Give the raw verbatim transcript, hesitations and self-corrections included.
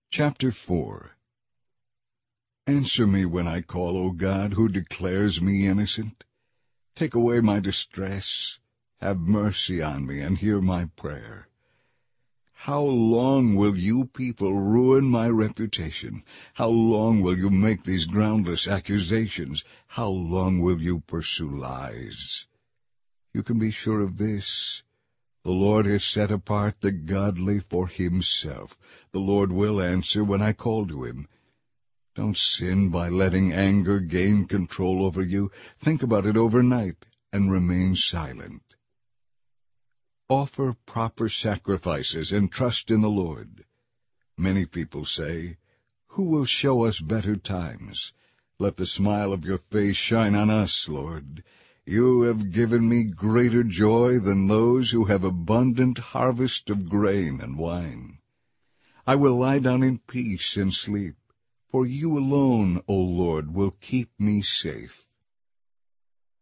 Chapter four. Answer me when I call, O God, who declares me innocent. Take away my distress. Have mercy on me, and hear my prayer. How long will you people ruin my reputation? How long will you make these groundless accusations? How long will you pursue lies? You can be sure of this. The Lord has set apart the godly for himself. The Lord will answer when I call to him. Don't sin by letting anger gain control over you. Think about it overnight and remain silent. Offer proper sacrifices and trust in the Lord. Many people say, "Who will show us better times?" Let the smile of your face shine on us, Lord. You have given me greater joy than those who have abundant harvest of grain and wine. I will lie down in peace and sleep, for you alone, O Lord, will keep me safe.